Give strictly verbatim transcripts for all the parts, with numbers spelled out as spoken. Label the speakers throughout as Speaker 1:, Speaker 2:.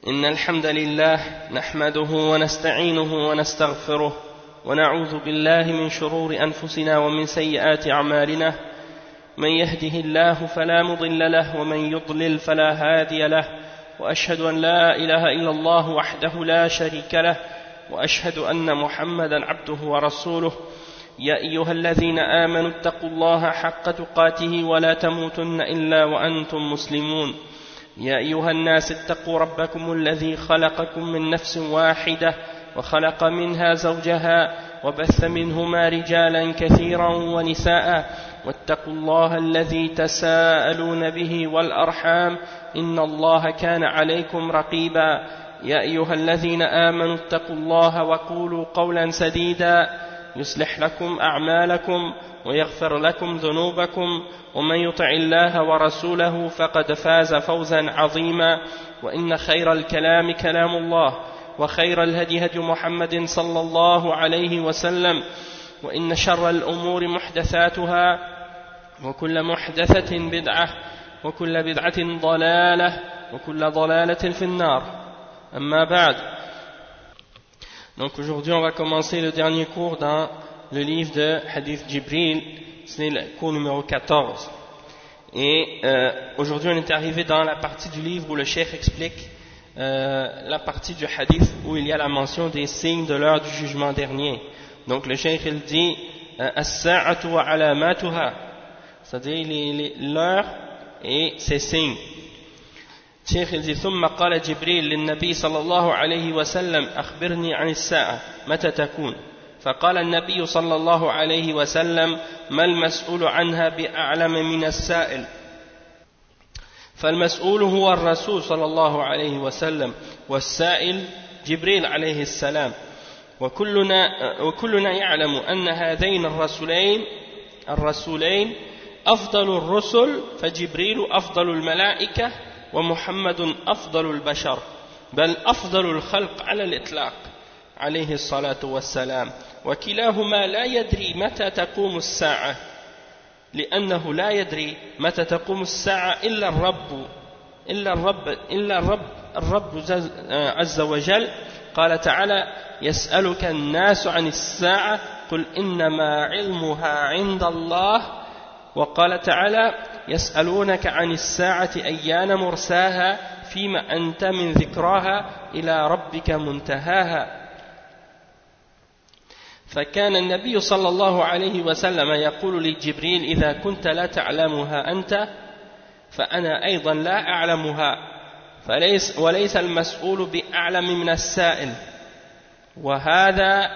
Speaker 1: إن الحمد لله نحمده ونستعينه ونستغفره ونعوذ بالله من شرور أنفسنا ومن سيئات أعمالنا من يهده الله فلا مضل له ومن يضلل فلا هادي له وأشهد أن لا إله إلا الله وحده لا شريك له وأشهد أن محمدا عبده ورسوله يا أيها الذين آمنوا اتقوا الله حق تقاته ولا تموتن إلا وأنتم مسلمون يا أيها الناس اتقوا ربكم الذي خلقكم من نفس واحدة وخلق منها زوجها وبث منهما رجالا كثيرا ونساء واتقوا الله الذي تساءلون به والأرحام إن الله كان عليكم رقيبا يا أيها الذين آمنوا اتقوا الله وقولوا قولا سديدا يصلح لكم أعمالكم ويغفر لكم ذنوبكم ومن يطع الله ورسوله فقد فاز فوزا عظيما وإن خير الكلام كلام الله وخير الهدي هدي محمد صلى الله عليه وسلم وإن شر الأمور محدثاتها وكل محدثة بدعة وكل بدعة ضلالة وكل ضلالة في النار أما بعد. Donc aujourd'hui on va commencer le dernier cours dans le livre de Hadith Jibril, c'est le cours numéro quatorze. Et euh, aujourd'hui on est arrivé dans la partie du livre où le cheikh explique euh, la partie du hadith où il y a la mention des signes de l'heure du jugement dernier. Donc le cheikh il dit as-sa'atu wa alamatuha, c'est-à-dire l'heure et ses signes. الشيخ يقول ثم قال جبريل للنبي صلى الله عليه وسلم أخبرني عن الساعة متى تكون فقال النبي صلى الله عليه وسلم ما المسؤول عنها بأعلم من السائل فالمسؤول هو الرسول صلى الله عليه وسلم والسائل جبريل عليه السلام وكلنا, وكلنا يعلم أن هذين الرسولين الرسولين أفضل الرسل فجبريل أفضل الملائكة ومحمد أفضل البشر بل أفضل الخلق على الإطلاق عليه الصلاة والسلام وكلاهما لا يدري متى تقوم الساعة لأنه لا يدري متى تقوم الساعة إلا الرب إلا الرب إلا الرب الرب عز وجل قال تعالى يسألك الناس عن الساعة قل إنما علمها عند الله وقال تعالى يسألونك عن الساعة أيان مرساها فيما أنت من ذكراها إلى ربك منتهاها فكان النبي صلى الله عليه وسلم يقول لجبريل إذا كنت لا تعلمها أنت فأنا أيضا لا أعلمها فليس وليس المسؤول بأعلم من السائل وهذا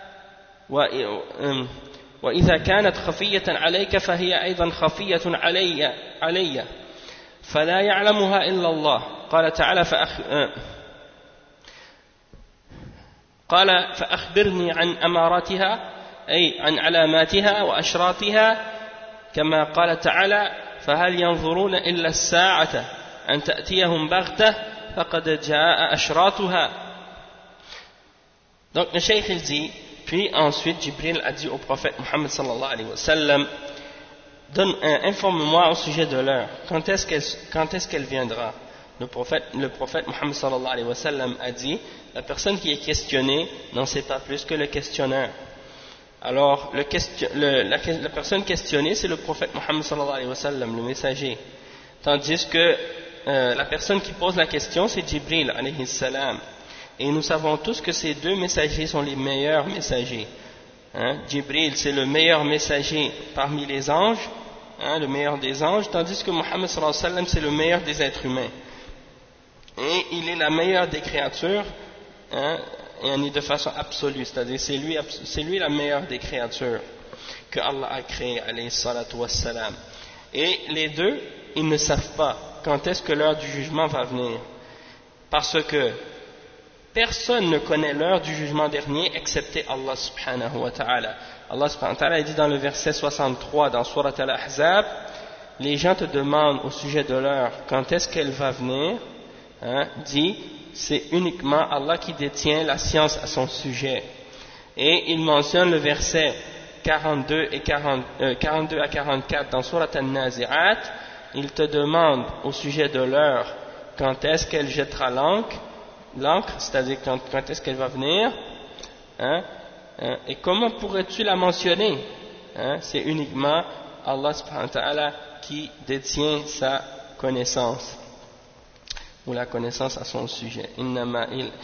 Speaker 1: وإذا كانت خفية عليك فهي أيضا خفية علي علي فلا يعلمها إلا الله قال تعالى فأخ... قال فأخبرني عن أماراتها أي عن علاماتها وأشراطها كما قال تعالى فهل ينظرون إلا الساعة أن تأتيهم بغتة فقد جاء أشراطها. Donc le cheikh il dit puis ensuite Jibril a dit au prophète Muhammad sallallahu alayhi wa sallam donne, euh, informe-moi au sujet de l'heure, quand est-ce qu'elle, quand est-ce qu'elle viendra. Le prophète, le prophète Muhammad sallallahu alayhi wa sallam a dit la personne qui est questionnée n'en sait pas plus que le questionneur. Alors le question, le, la, la personne questionnée c'est le prophète Muhammad sallallahu alayhi wa sallam, le messager, tandis que euh, la personne qui pose la question c'est Jibril alayhi salam. Et nous savons tous que ces deux messagers sont les meilleurs messagers. Hein? Jibril, c'est le meilleur messager parmi les anges, hein, le meilleur des anges, tandis que Muhammad sallallahu alayhi wa sallam, c'est le meilleur des êtres humains. Et il est la meilleure des créatures, hein, et de façon absolue, c'est-à-dire c'est lui, c'est lui la meilleure des créatures que Allah a créées, alayhi salatu wassalam. Et les deux, ils ne savent pas quand est-ce que l'heure du jugement va venir. Parce que personne ne connaît l'heure du jugement dernier excepté Allah subhanahu wa ta'ala. Allah subhanahu wa ta'ala dit dans le verset soixante-trois dans Surat Al-Ahzab, les gens te demandent au sujet de l'heure quand est-ce qu'elle va venir, hein, dit c'est uniquement Allah qui détient la science à son sujet. Et il mentionne le verset quarante-deux, et quarante, euh, quarante-deux à quarante-quatre dans Surat An-Nazi'at, il te demande au sujet de l'heure quand est-ce qu'elle jettera l'ancre, l'encre, c'est-à-dire quand, quand est-ce qu'elle va venir, hein, hein, et comment pourrais-tu la mentionner, hein, c'est uniquement Allah subhanahu wa ta'ala qui détient sa connaissance, ou la connaissance à son sujet. Innama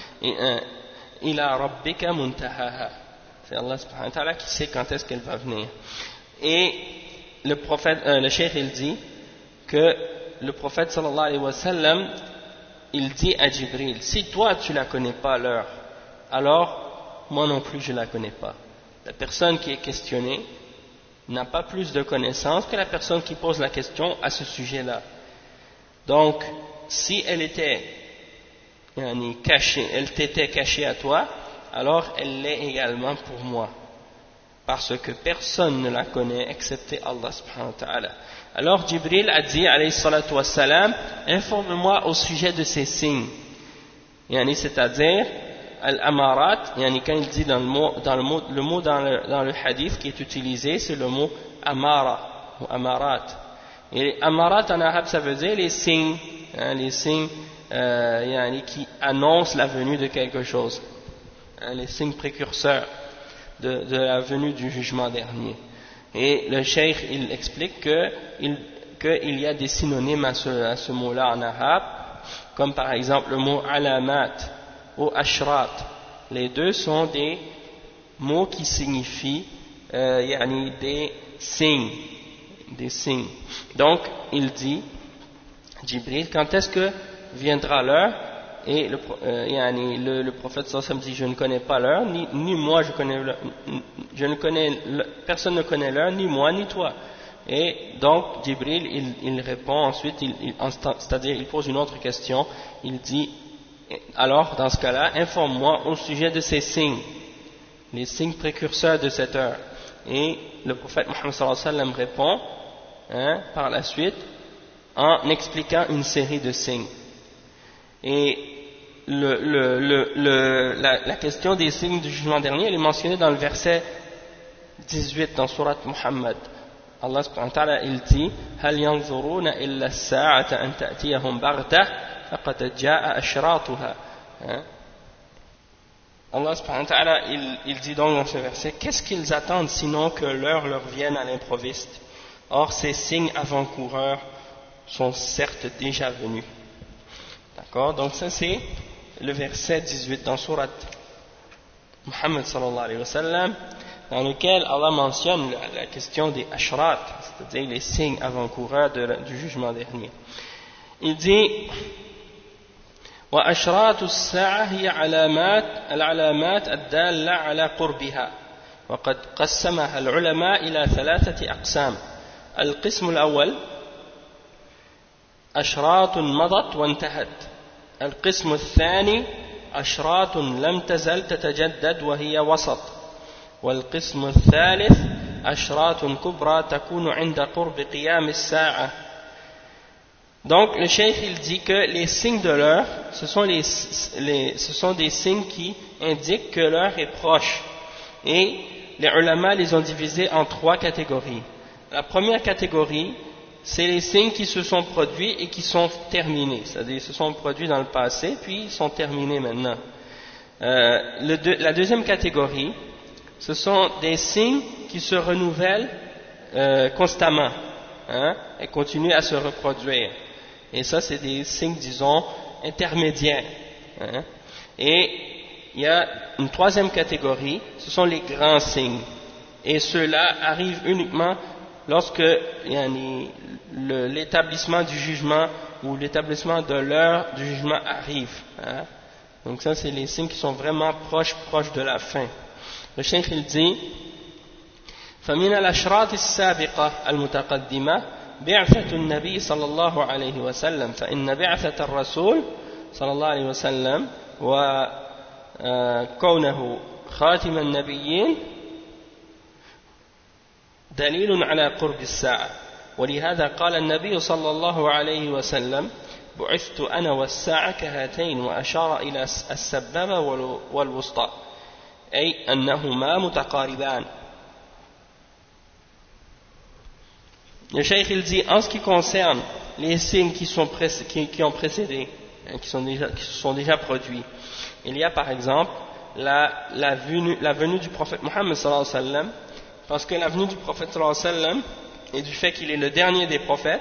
Speaker 1: ila rabbika muntahaha. C'est Allah subhanahu wa ta'ala qui sait quand est-ce qu'elle va venir. Et le prophète, euh, le cheikh il dit que le prophète sallallahu alayhi wa sallam, il dit à Jibril, si toi tu la connais pas l'heure, alors moi non plus je la connais pas. La personne qui est questionnée n'a pas plus de connaissances que la personne qui pose la question à ce sujet-là. Donc, si elle était yani, cachée, elle t'était cachée à toi, alors elle l'est également pour moi. Parce que personne ne la connaît excepté Allah subhanahu wa ta'ala. Alors Jibril a dit, alayhi salatu wassalam, informe-moi au sujet de ces signes. Yani, c'est-à-dire, al-amarat, yani, quand il dit dans le mot, dans le mot, le mot dans le, dans le hadith qui est utilisé, c'est le mot amara, ou amarat. Et amarat en arabe, ça veut dire les signes, hein, les signes euh, yani, qui annoncent la venue de quelque chose. Hein, les signes précurseurs de, de la venue du jugement dernier. Et le cheikh, il explique que il, que il y a des synonymes à ce, à ce mot-là en arabe, comme par exemple le mot alamat ou ashrat. Les deux sont des mots qui signifient euh, yani des signes, des signes. Donc, il dit, Jibril, quand est-ce que viendra l'heure? Et le, euh, yani, le, le prophète sallallahu alayhi wa sallam dit, je ne connais pas l'heure, ni, ni moi je connais l'heure, je ne connais, personne ne connaît l'heure, ni moi, ni toi. Et donc, Jibril, il, il répond ensuite, il, il, c'est-à-dire, il pose une autre question, il dit, alors, dans ce cas-là, informe-moi au sujet de ces signes, les signes précurseurs de cette heure. Et le prophète Mohammed sallallahu alayhi wa sallam répond, hein, par la suite, en expliquant une série de signes. Et le, le, le, le, la, la question des signes du jugement dernier, elle est mentionnée dans le verset dix-huit dans Surat Muhammad. Allah subhanahu wa ta'ala, il dit هل ينظرون إلا الساعة أن تأتيهم بغتة فقد جاء أشراطها. Allah subhanahu wa ta'ala, il, il dit donc dans ce verset, qu'est-ce qu'ils attendent sinon que l'heure leur vienne à l'improviste? Or ces signes avant-coureurs sont certes déjà venus. D'accord? Donc ça c'est le verset dix-huit dans Surat Muhammad sallallahu alayhi wa sallam, dans lequel Allah mentionne la, la question des ashrat, c'est-à-dire les signes avant-coureurs du jugement dernier. Il dit وأشراط الساعة هي علامات العلامات الدالة على قربها وقد قسمها العلماء إلى ثلاثة أقسام. القسم الأول أشراط مضت وانتهت. القسم الثاني أشراط لم تزل تتجدد وهي وسط. والقسم الثالث أشراط كبرى تكون عند قرب قيام الساعة. Donc le cheikh il dit que les signes de l'heure, ce sont, les, les, ce sont des signes qui indiquent que l'heure est proche. Et les ulama les ont divisés en trois catégories. La première catégorie, c'est les signes qui se sont produits et qui sont terminés. C'est-à-dire ils se sont produits dans le passé, puis ils sont terminés maintenant. Euh, le deux, la deuxième catégorie, ce sont des signes qui se renouvellent euh, constamment, hein, et continuent à se reproduire. Et ça, c'est des signes, disons, intermédiaires. Hein. Et il y a une troisième catégorie, ce sont les grands signes. Et ceux-là arrivent uniquement lorsque l'établissement du jugement ou l'établissement de l'heure du jugement arrive. Hein. Donc ça, c'est les signes qui sont vraiment proches, proches de la fin. Le cheikh il dit فمن الأشراط السابقة المتقدمة بعثة النبي صلى الله عليه وسلم فإن بعثة الرسول صلى الله عليه وسلم وكونه خاتم النبيين دليل على قرب الساعة ولهذا قال النبي صلى الله عليه وسلم بعثت أنا والساعة كهاتين وأشار إلى السبابة والوسطى أي أنهما متقاربان. Le cheikh il dit en ce qui concerne les signes qui, sont qui, qui ont précédé, hein, qui, sont déjà, qui se sont déjà produits. Il y a par exemple la, la, venue, la venue du prophète Mohammed sallallahu alayhi wa sallam, parce que la venue du prophète sallallahu alayhi wa sallam et du fait qu'il est le dernier des prophètes,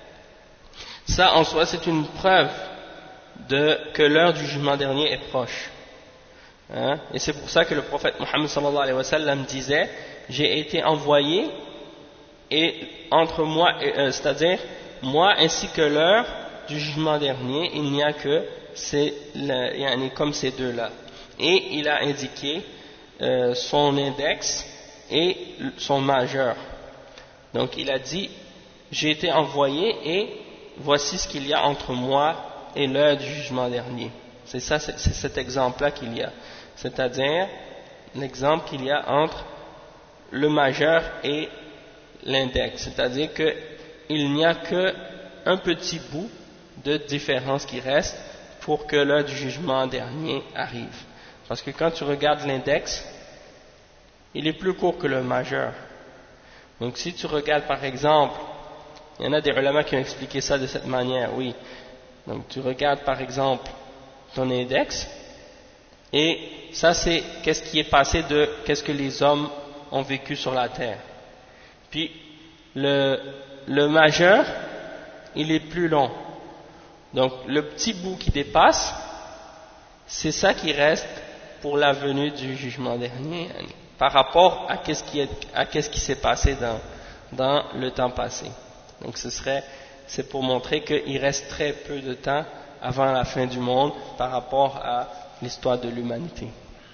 Speaker 1: ça en soi c'est une preuve de, que l'heure du jugement dernier est proche. Hein? Et c'est pour ça que le prophète Mohammed sallallahu alayhi wa sallam disait: j'ai été envoyé et entre moi, euh, c'est-à-dire moi ainsi que l'heure du jugement dernier, il n'y a que ces, le, comme ces deux-là. Et il a indiqué euh, son index et son majeur. Donc il a dit: j'ai été envoyé et voici ce qu'il y a entre moi et l'heure du jugement dernier. C'est ça, c'est, c'est cet exemple-là qu'il y a. C'est-à-dire l'exemple qu'il y a entre le majeur et l'index. C'est-à-dire qu'il n'y a qu'un petit bout de différence qui reste pour que l'heure du jugement dernier arrive. Parce que quand tu regardes l'index, il est plus court que le majeur. Donc si tu regardes par exemple, il y en a des ulama qui ont expliqué ça de cette manière, oui. Donc tu regardes par exemple ton index, et ça c'est qu'est-ce qui est passé de qu'est-ce que les hommes ont vécu sur la terre. Puis le, le majeur, il est plus long. Donc le petit bout qui dépasse, c'est ça qui reste pour la venue du jugement dernier, par rapport à qu'est-ce qui, est, à qu'est-ce qui s'est passé dans, dans le temps passé. Donc ce serait, c'est pour montrer qu'il reste très peu de temps avant la fin du monde par rapport à l'histoire de l'humanité,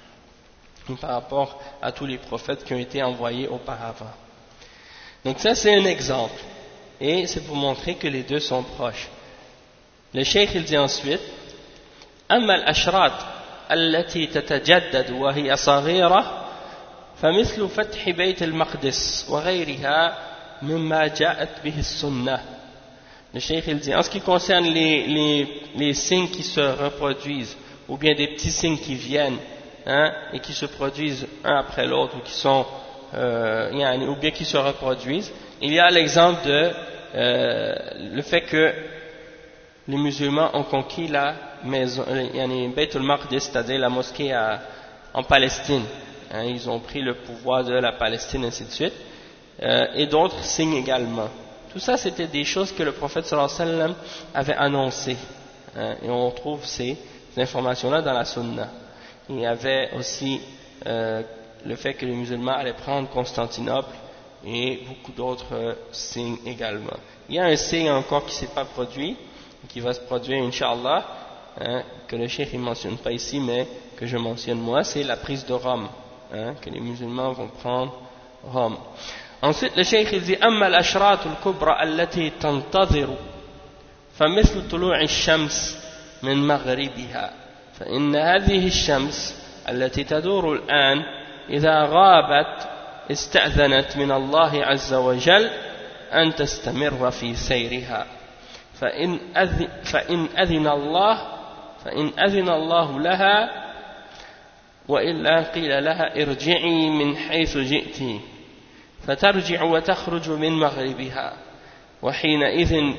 Speaker 1: par rapport à tous les prophètes qui ont été envoyés auparavant. Donc ça c'est un exemple, et c'est pour montrer que les deux sont proches. Le cheikh il dit ensuite: أما الأشراط التي تتجدد وهي صغيرة فمثل فتح بيت المقدس وغيرها مما جاءت به السنة. Le cheikh il dit, en ce qui concerne les, les, les signes qui se reproduisent, ou bien des petits signes qui viennent, hein, et qui se produisent un après l'autre, ou qui sont euh, ou bien qui se reproduisent, il y a l'exemple de euh, le fait que les musulmans ont conquis la maison, yani Bayt al-Maqdis, c'est-à-dire la mosquée à, en Palestine. Hein, ils ont pris le pouvoir de la Palestine, ainsi de suite, euh, et d'autres signes également. Tout ça, c'était des choses que le prophète sallallahu alayhi wa sallam avait annoncées. Hein, et on trouve ces, ces informations-là dans la Sunna. Il y avait aussi euh, le fait que les musulmans allaient prendre Constantinople et beaucoup d'autres euh, signes également. Il y a un signe encore qui ne s'est pas produit, qui va se produire, Inch'Allah, hein, que le cheikh ne mentionne pas ici, mais que je mentionne moi, c'est la prise de Rome, hein, que les musulmans vont prendre Rome. Ensuite, le cheikh il dit: أما الأشراط الكبرى التي تنتظر فمثل طلوع الشمس من مغربها فإن هذه الشمس التي تدور الآن إذا غابت استأذنت من الله عز وجل أن تستمر في سيرها فإن أذن, فإن أذن الله فإن أذن الله لها وإلا قيل لها ارجعي من حيث جئتِ فترجع وتخرج من مغربها وحينئذ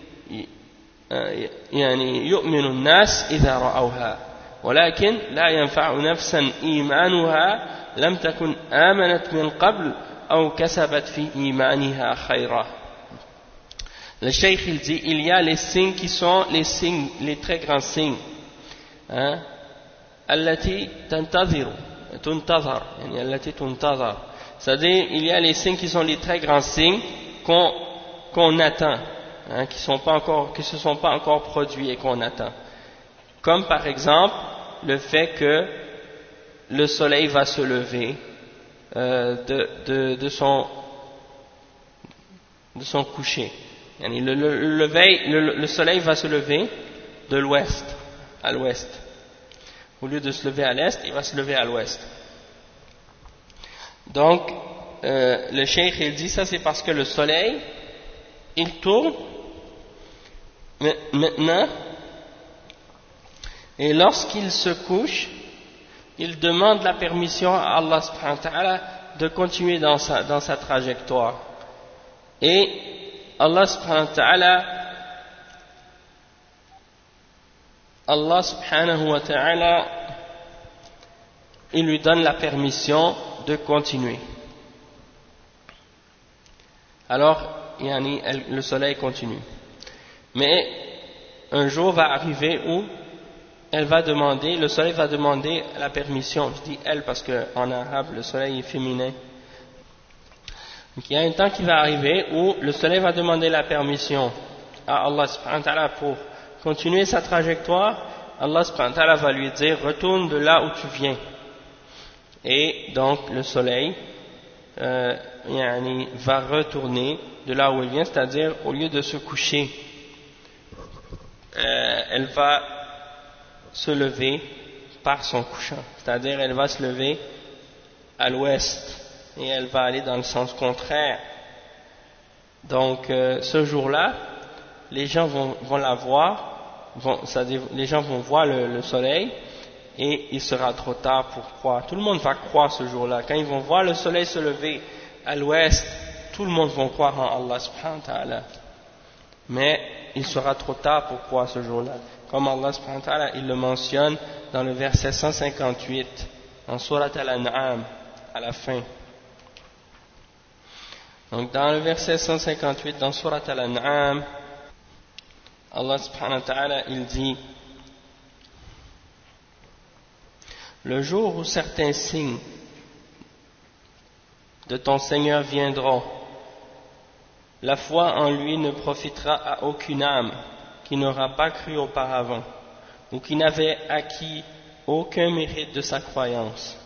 Speaker 1: يعني يؤمن الناس إذا رأوها ولكن لا ينفع نفسا إيمانها لم تكن آمنت من قبل أو كسبت في إيمانها خيرا. Le cheikh il dit, il y a les signes qui sont les signes, les très grands signes, hein, التي تنتظر تنتظر يعني التي تنتظر, c'est-à-dire il y a les signes qui sont les très grands signes qu'on qu'on attend, hein, qui sont pas encore, qui se sont pas encore produits et qu'on attend, comme par exemple le fait que le soleil va se lever euh, de, de, de son de son coucher. Le, le, le, leveil, le, le soleil va se lever de l'ouest à l'ouest. Au lieu de se lever à l'est, il va se lever à l'ouest. Donc, euh, le cheikh il dit ça, c'est parce que le soleil, il tourne maintenant, et lorsqu'il se couche, il demande la permission à Allah subhanahu wa ta'ala de continuer dans sa, dans sa trajectoire. Et Allah subhanahu wa ta'ala Allah subhanahu wa ta'ala, il lui donne la permission de continuer. Alors, yani, elle, le soleil continue. Mais un jour va arriver où elle va demander, le soleil va demander la permission. Je dis elle parce qu'en arabe, le soleil est féminin. Donc il y a un temps qui va arriver où le soleil va demander la permission à Allah subhanahu wa ta'ala pour continuer sa trajectoire. Allah subhanahu wa ta'ala va lui dire retourne de là où tu viens. Et donc le soleil euh, yani, va retourner de là où il vient, c'est-à-dire au lieu de se coucher, euh, elle va se lever par son couchant, c'est-à-dire elle va se lever à l'ouest et elle va aller dans le sens contraire. Donc euh, ce jour-là, les gens vont, vont la voir, vont, c'est-à-dire les gens vont voir le, le soleil et il sera trop tard pour croire. Tout le monde va croire ce jour-là. Quand ils vont voir le soleil se lever à l'ouest, tout le monde va croire en Allah subhanahu wa ta'ala. Mais il sera trop tard pour croire ce jour-là. Comme Allah subhanahu wa ta'ala, il le mentionne dans le verset cent cinquante-huit, en Surat Al-An'am, à la fin. Donc dans le verset cent cinquante-huit, dans Surat Al-An'am, Allah subhanahu wa ta'ala, il dit: le jour où certains signes de ton Seigneur viendront, la foi en lui ne profitera à aucune âme qui n'aura pas cru auparavant ou qui n'avait acquis aucun mérite de sa croyance.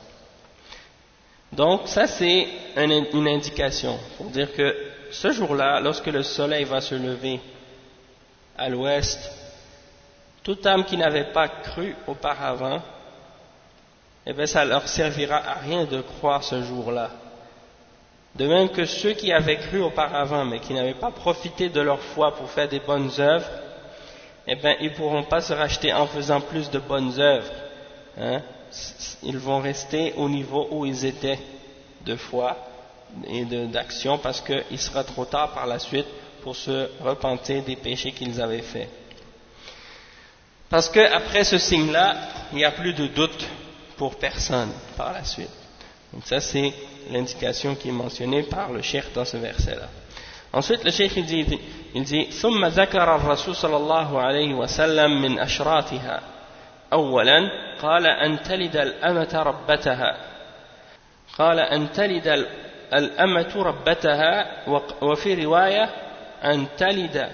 Speaker 1: Donc ça c'est une indication pour dire que ce jour-là, lorsque le soleil va se lever à l'ouest, toute âme qui n'avait pas cru auparavant, eh bien ça leur servira à rien de croire ce jour-là. De même que ceux qui avaient cru auparavant mais qui n'avaient pas profité de leur foi pour faire des bonnes œuvres, eh bien ils ne pourront pas se racheter en faisant plus de bonnes œuvres. Hein? Ils vont rester au niveau où ils étaient de foi et d'action, parce qu'il sera trop tard par la suite pour se repentir des péchés qu'ils avaient faits. Parce qu'après ce signe-là, il n'y a plus de doute pour personne par la suite. Donc ça c'est l'indication qui est mentionnée par le cheikh dans ce verset-là. Ensuite le cheikh il dit, il dit ثم ذكر الرسول صلى الله عليه وسلم من أشراطها. أولا قال أن تلد الأمة ربتها قال أن تلد الأمة ربتها وفي رواية أن تلد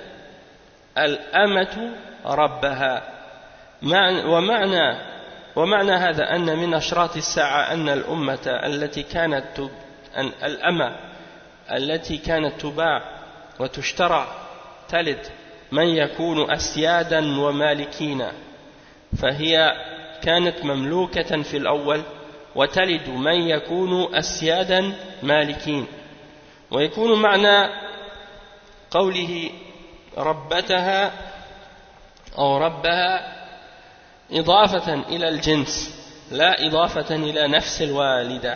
Speaker 1: الأمة ربها. ومعنى ومعنى هذا أن من أشراط الساعة أن الأمة التي كانت تب... أن الأمة التي كانت تباع وتشترى تلد من يكون أسيادا ومالكين، فهي كانت مملوكة في الأول وتلد من يكون أسيادا مالكين. ويكون معنى قوله ربتها أو ربها إضافة إلى الجنس لا إضافة إلى نفس الوالدة،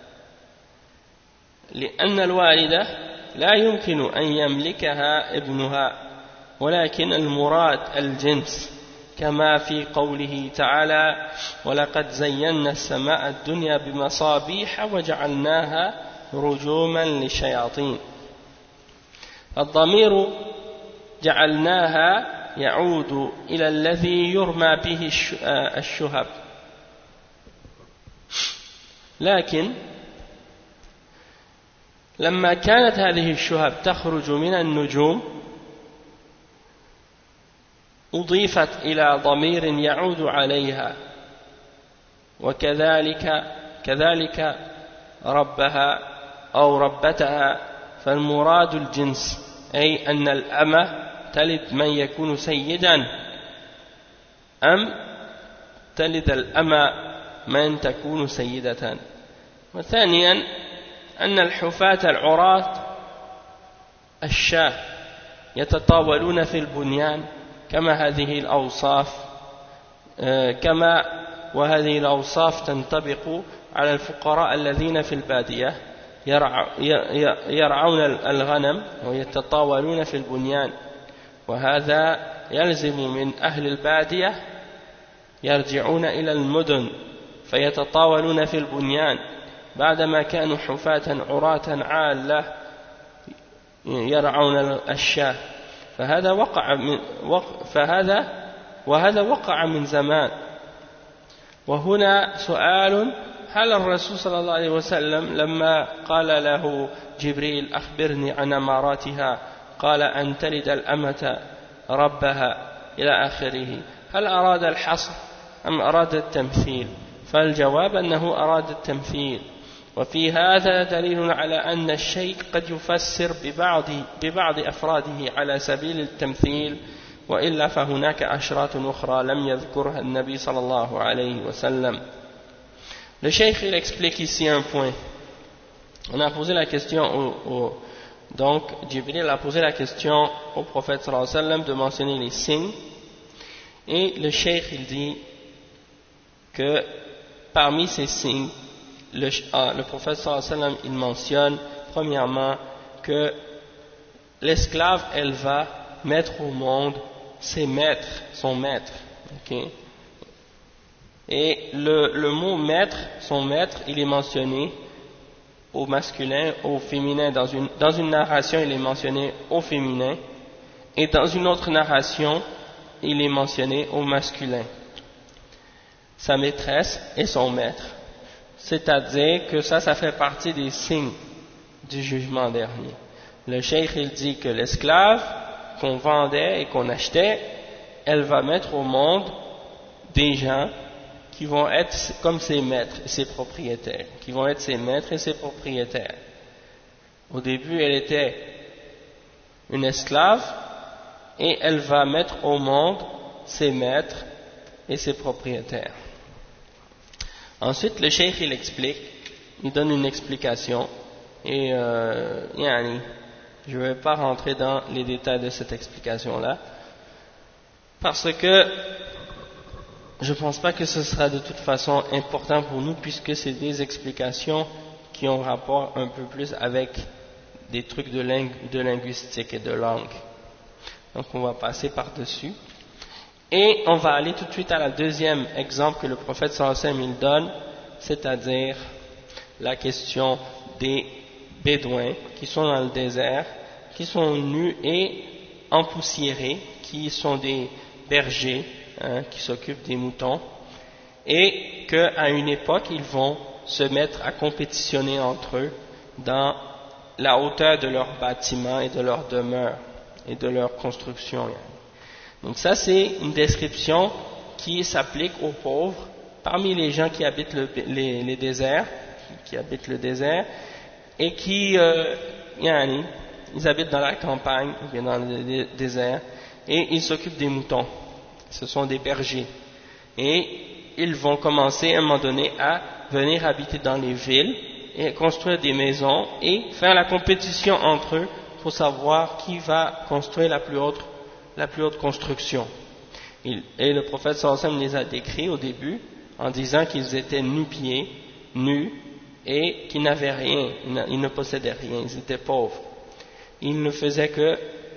Speaker 1: لأن الوالدة لا يمكن أن يملكها ابنها، ولكن المراد الجنس، كما في قوله تعالى ولقد زينا السماء الدنيا بمصابيح وجعلناها رجوما للشياطين. الضمير جعلناها يعود إلى الذي يرمى به الشهب، لكن لما كانت هذه الشهب تخرج من النجوم أضيفت إلى ضمير يعود عليها، وكذلك كذلك ربها أو ربتها، فالمراد الجنس، أي أن الأمة تلد من يكون سيدا أم تلد الأمة من تكون سيدة. وثانيا أن الحفاة العراة الشاة يتطاولون في البنيان كما هذه الأوصاف كما وهذه الأوصاف تنطبق على الفقراء الذين في البادية يرعون الغنم ويتطاولون في البنيان، وهذا يلزم من أهل البادية يرجعون إلى المدن فيتطاولون في البنيان بعدما كانوا حفاة عراة عالة يرعون الشاة فهذا وقع من وق فهذا وهذا وقع من زمان. وهنا سؤال: هل الرسول صلى الله عليه وسلم لما قال له جبريل أخبرني عن أماراتها قال أن تلد الأمة ربها إلى آخره، هل أراد الحصر أم أراد التمثيل؟ فالجواب أنه أراد التمثيل. وفي هذا دليل على أن الشيء قد يفسر ببعض, ببعض أفراده على سبيل التمثيل، وإلا فهناك أشراط أخرى لم يذكرها النبي صلى الله عليه وسلم. Le cheikh il explique ici un point. On a posé la question au, au donc Jibril a posé la question au prophète sallallahu alayhi wa sallam de mentionner les signes, et le cheikh il dit que parmi ces signes le, ah, le prophète sallallahu alayhi wa sallam il mentionne premièrement que l'esclave elle va mettre au monde ses maîtres, son maître, okay? Et le, le mot maître, son maître, il est mentionné au masculin, au féminin. Dans une, dans une narration, il est mentionné au féminin, et dans une autre narration, il est mentionné au masculin. Sa maîtresse et son maître. C'est-à-dire que ça, ça fait partie des signes du jugement dernier. Le cheikh, il dit que l'esclave qu'on vendait et qu'on achetait, elle va mettre au monde des gens qui vont être comme ses maîtres et ses propriétaires, qui vont être ses maîtres et ses propriétaires. Au début, elle était une esclave, et elle va mettre au monde ses maîtres et ses propriétaires. Ensuite, le cheikh il explique, il donne une explication, et euh, yani, je ne vais pas rentrer dans les détails de cette explication-là, parce que je ne pense pas que ce sera de toute façon important pour nous, puisque c'est des explications qui ont rapport un peu plus avec des trucs de, lingu de linguistique et de langue. Donc on va passer par-dessus. Et on va aller tout de suite à la deuxième exemple que le prophète sallallahu alayhi wa sallam il donne, c'est-à-dire la question des bédouins qui sont dans le désert, qui sont nus et empoussiérés, qui sont des bergers, Hein, qui s'occupent des moutons, et qu'à une époque ils vont se mettre à compétitionner entre eux dans la hauteur de leurs bâtiments et de leurs demeures et de leur construction. Donc ça c'est une description qui s'applique aux pauvres parmi les gens qui habitent le, les, les déserts, qui habitent le désert et qui euh, yani, ils habitent dans la campagne ou bien dans le désert et ils s'occupent des moutons. Ce sont des bergers, et ils vont commencer à un moment donné à venir habiter dans les villes et construire des maisons et faire la compétition entre eux pour savoir qui va construire la plus haute, la plus haute construction. Et le prophète sallallahu alayhi wa sallam les a décrits au début en disant qu'ils étaient nu-pieds, nus, et qu'ils n'avaient rien, ils ne possédaient rien, ils étaient pauvres. Ils ne faisaient que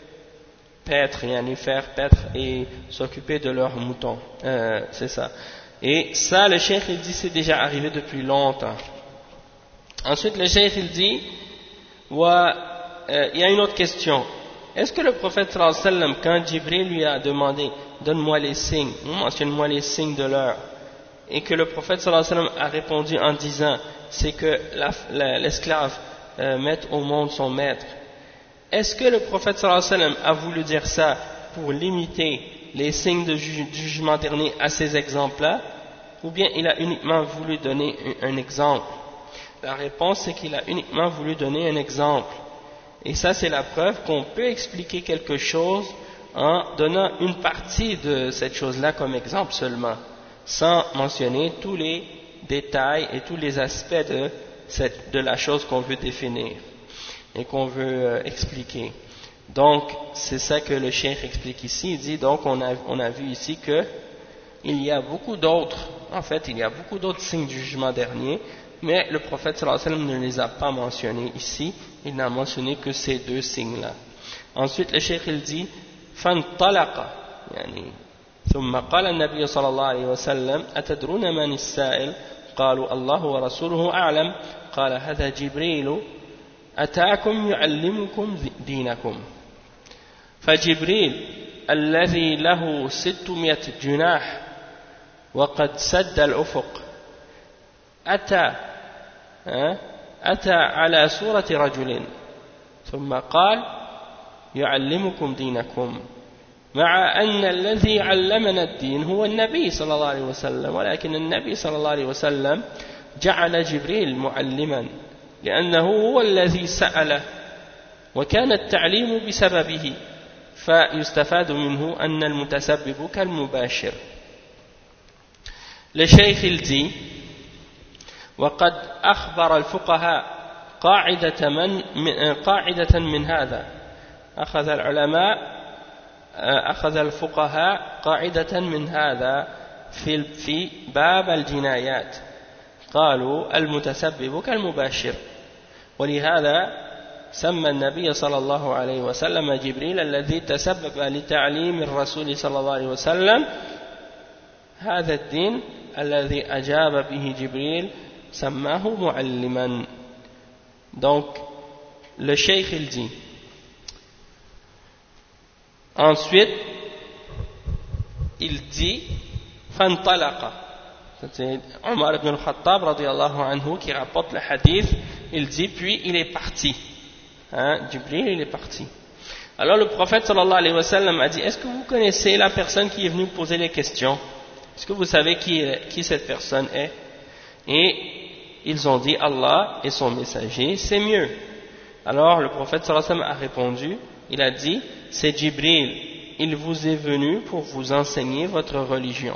Speaker 1: paître, et aller faire paître et s'occuper de leurs moutons, euh, c'est ça. Et ça, le cheikh il dit, c'est déjà arrivé depuis longtemps. Ensuite, le cheikh il dit, ouais, euh, il y a une autre question. Est-ce que le prophète sallallahu alayhi wa sallam, quand Jibril lui a demandé, donne-moi les signes, mentionne-moi les signes de l'heure, et que le prophète sallallahu alayhi wa sallam a répondu en disant, c'est que l'esclave euh, mette au monde son maître. Est-ce que le prophète sallallahu alayhi wa sallam a voulu dire ça pour limiter les signes de ju du jugement dernier à ces exemples-là, ou bien il a uniquement voulu donner un, un exemple? La réponse c'est qu'il a uniquement voulu donner un exemple. Et ça c'est la preuve qu'on peut expliquer quelque chose en donnant une partie de cette chose-là comme exemple seulement, sans mentionner tous les détails et tous les aspects de, cette, de la chose qu'on veut définir et qu'on veut euh, expliquer. Donc c'est ça que le cheikh explique ici. Il dit donc on a, on a vu ici que il y a beaucoup d'autres, en fait il y a beaucoup d'autres signes du jugement dernier, mais le prophète sallallahu alayhi wa sallam ne les a pas mentionnés ici, il n'a mentionné que ces deux signes là. Ensuite le cheikh il dit fantalaqa, yani ثم قال النبي صلى الله عليه وسلم أتدرون من السائل قالوا الله ورسوله أعلم قال هذا جبريل أتاكم يعلمكم دينكم فجبريل الذي له ستمائة جناح وقد سد الأفق أتى أتى على صورة رجل ثم قال يعلمكم دينكم مع أن الذي علمنا الدين هو النبي صلى الله عليه وسلم ولكن النبي صلى الله عليه وسلم جعل جبريل معلما لأنه هو الذي سأل وكان التعليم بسببه فيستفاد منه أن المتسبب كالمباشر. لشيخ الدين وقد أخبر الفقهاء قاعدة من, قاعدة من هذا أخذ العلماء أخذ الفقهاء قاعدة من هذا في في باب الجنايات قالوا المتسبب كالمباشر ولهذا سمى النبي صلى الله عليه وسلم جبريل الذي تسبب لتعليم الرسول صلى الله عليه وسلم هذا الدين الذي أجاب به جبريل سماه معلما. Donc le cheikh il dit ensuite il dit fantalaqa, c'est Omar ibn al-Khattab radiyallahu anhu qui rapporte le hadith. Il dit puis il est parti, hein, Jibril il est parti. Alors le prophète sallallahu alayhi wa sallam a dit est-ce que vous connaissez la personne qui est venue poser les questions? Est-ce que vous savez qui, qui cette personne est? Et ils ont dit Allah et son messager c'est mieux. Alors le prophète sallallahu alayhi wa sallam a répondu, il a dit c'est Jibril, il vous est venu pour vous enseigner votre religion.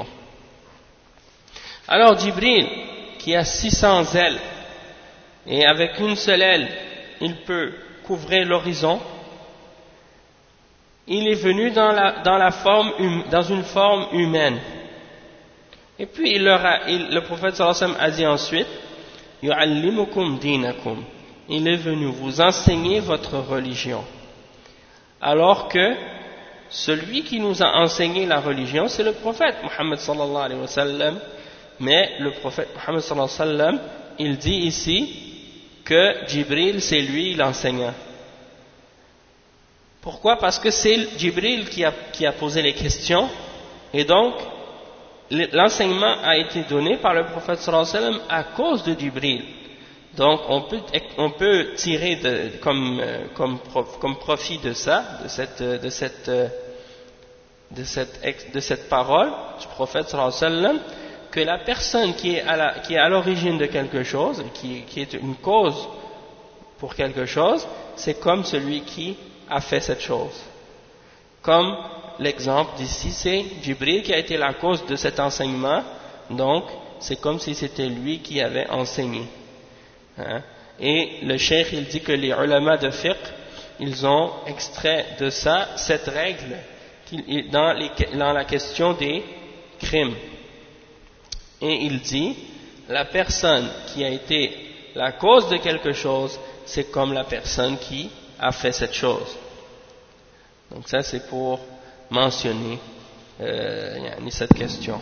Speaker 1: Alors Jibril qui a six cents ailes et avec une seule aile il peut couvrir l'horizon, il est venu dans, la, dans, la forme, dans une forme humaine. Et puis il leur a, il, le prophète sallallahu alayhi wa sallam a dit ensuite yu'allimukum dinakum, il est venu vous enseigner votre religion. Alors que celui qui nous a enseigné la religion c'est le prophète Muhammad sallallahu alayhi wa sallam, mais le prophète Muhammad sallallahu alayhi wa sallam il dit ici que Jibril c'est lui l'enseignant. Pourquoi? Parce que c'est Jibril qui a, qui a posé les questions et donc l'enseignement a été donné par le prophète sallallahu alayhi wa sallam à cause de Jibril. Donc on peut, on peut tirer de, comme, comme, comme profit de ça, de cette, de cette, de cette, de cette parole du prophète sallallahu alayhi wa sallam, que la personne qui est à la, qui est à l'origine de quelque chose, qui, qui est une cause pour quelque chose, c'est comme celui qui a fait cette chose. Comme l'exemple d'ici, c'est Jibril qui a été la cause de cet enseignement, donc c'est comme si c'était lui qui avait enseigné. Hein? Et le cheikh il dit que les ulama de fiqh ils ont extrait de ça cette règle dans, les, dans la question des crimes. Et il dit la personne qui a été la cause de quelque chose c'est comme la personne qui a fait cette chose. Donc ça c'est pour mentionner euh, cette question.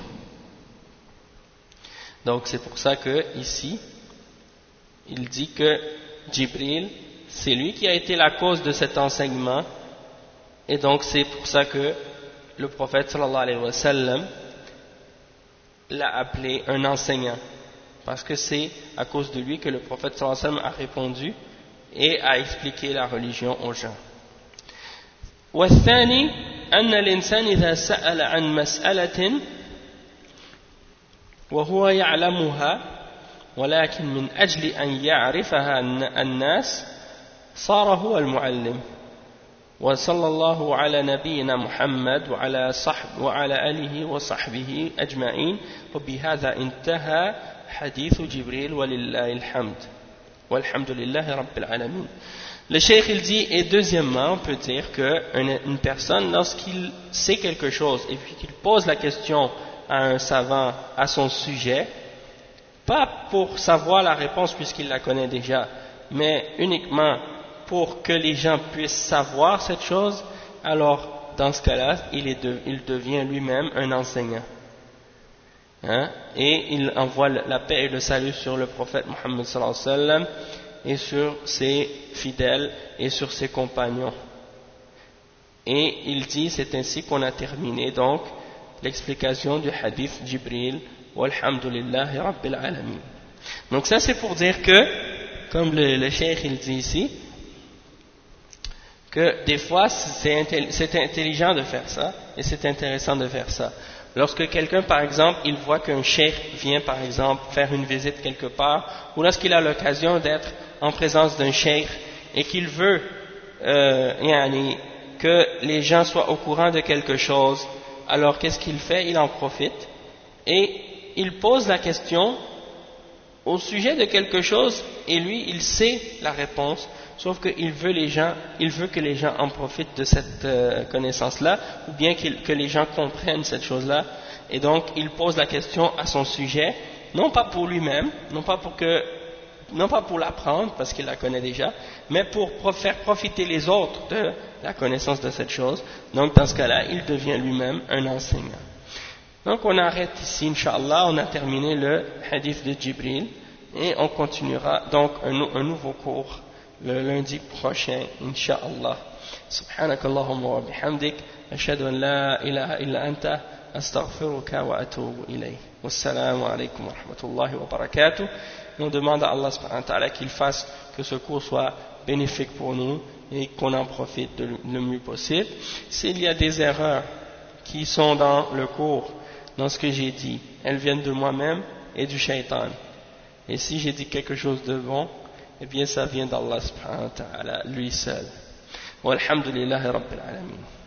Speaker 1: Donc c'est pour ça que ici il dit que Jibril c'est lui qui a été la cause de cet enseignement et donc c'est pour ça que le prophète sallallahu alayhi wa sallam l'a appelé un enseignant, parce que c'est à cause de lui que le prophète sallallahu alayhi wa sallam a répondu et a expliqué la religion aux gens. والثاني أن الإنسان إذا سأل عن مسألة وهو يعلمها ولكن من أجل أن يعرفها الناس صار هو المعلم. وصلى الله على نبينا محمد وعلى صحب وعلى آله وصحبه أجمعين وبهذا انتهى حديث جبريل ولله الحمد والحمد لله رب العالمين. Le cheikh il dit, et deuxièmement on peut dire qu'une une personne lorsqu'il sait quelque chose et puis qu'il pose la question à un savant à son sujet, pas pour savoir la réponse puisqu'il la connaît déjà, mais uniquement pour que les gens puissent savoir cette chose, alors dans ce cas-là, il, est de, il devient lui-même un enseignant. Hein? Et il envoie la paix et le salut sur le prophète Mohammed sallallahu alayhi wa sallam et sur ses fidèles et sur ses compagnons. Et il dit, c'est ainsi qu'on a terminé donc l'explication du hadith Jibril walhamdulillahi rabbil alamin. Donc ça c'est pour dire que, comme le, le cheikh il dit ici, que des fois c'est intelligent de faire ça et c'est intéressant de faire ça. Lorsque quelqu'un par exemple il voit qu'un cheikh vient par exemple faire une visite quelque part, ou lorsqu'il a l'occasion d'être en présence d'un cheikh et qu'il veut euh, yani, que les gens soient au courant de quelque chose, alors qu'est-ce qu'il fait? Il en profite et il pose la question au sujet de quelque chose et lui il sait la réponse, sauf qu'il veut les gens, il veut que les gens en profitent de cette euh, connaissance-là, ou bien qu'il, que les gens comprennent cette chose-là, et donc il pose la question à son sujet, non pas pour lui-même, non pas pour que, non pas pour l'apprendre parce qu'il la connaît déjà, mais pour faire profiter les autres de la connaissance de cette chose. Donc dans ce cas-là, il devient lui-même un enseignant. Donc on arrête ici, Inch'Allah, on a terminé le hadith de Jibril et on continuera donc un, un nouveau cours le lundi prochain, Inch'Allah. Subhanakallahumma wa bihamdik, ashhadu an la ilaha illa anta, astaghfiruka wa atubu ilayh. Wassalamu alaykum wa rahmatullahi wa barakatuh. On demande à Allah subhanahu wa ta'ala qu'il fasse que ce cours soit bénéfique pour nous et qu'on en profite de le mieux possible. S'il y a des erreurs qui sont dans le cours, dans ce que j'ai dit, elles viennent de moi-même et du shaitan. Et si j'ai dit quelque chose de bon, eh bien ça vient d'Allah subhanahu wa ta'ala, lui seul. Walhamdulillahi rabbil alamin.